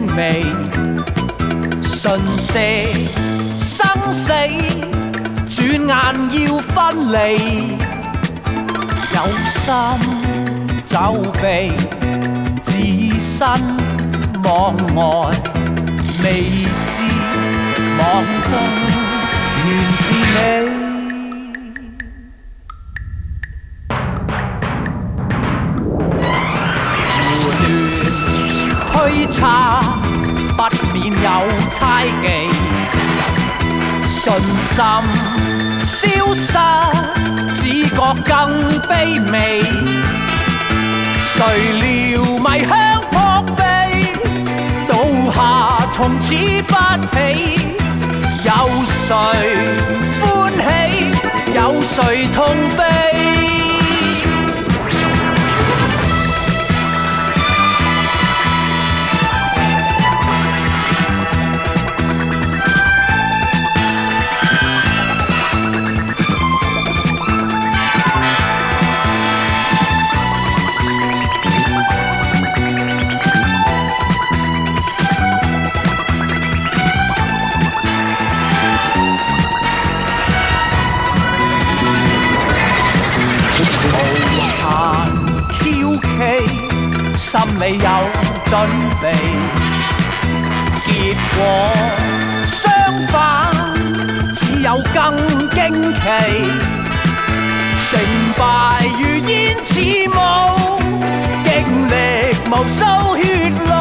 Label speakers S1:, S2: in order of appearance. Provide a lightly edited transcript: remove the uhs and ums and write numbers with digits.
S1: 微，瞬息生死，轉眼要分離。有心走避，置身望外，未知網中原是你。推測不免有猜忌，信心消失，只覺更卑微。誰料迷香撲鼻，倒下從此不起。有誰歡喜，有誰痛悲？心裏有準備，結果相反，只有更驚奇。成敗如煙似霧，經歷無數血淚。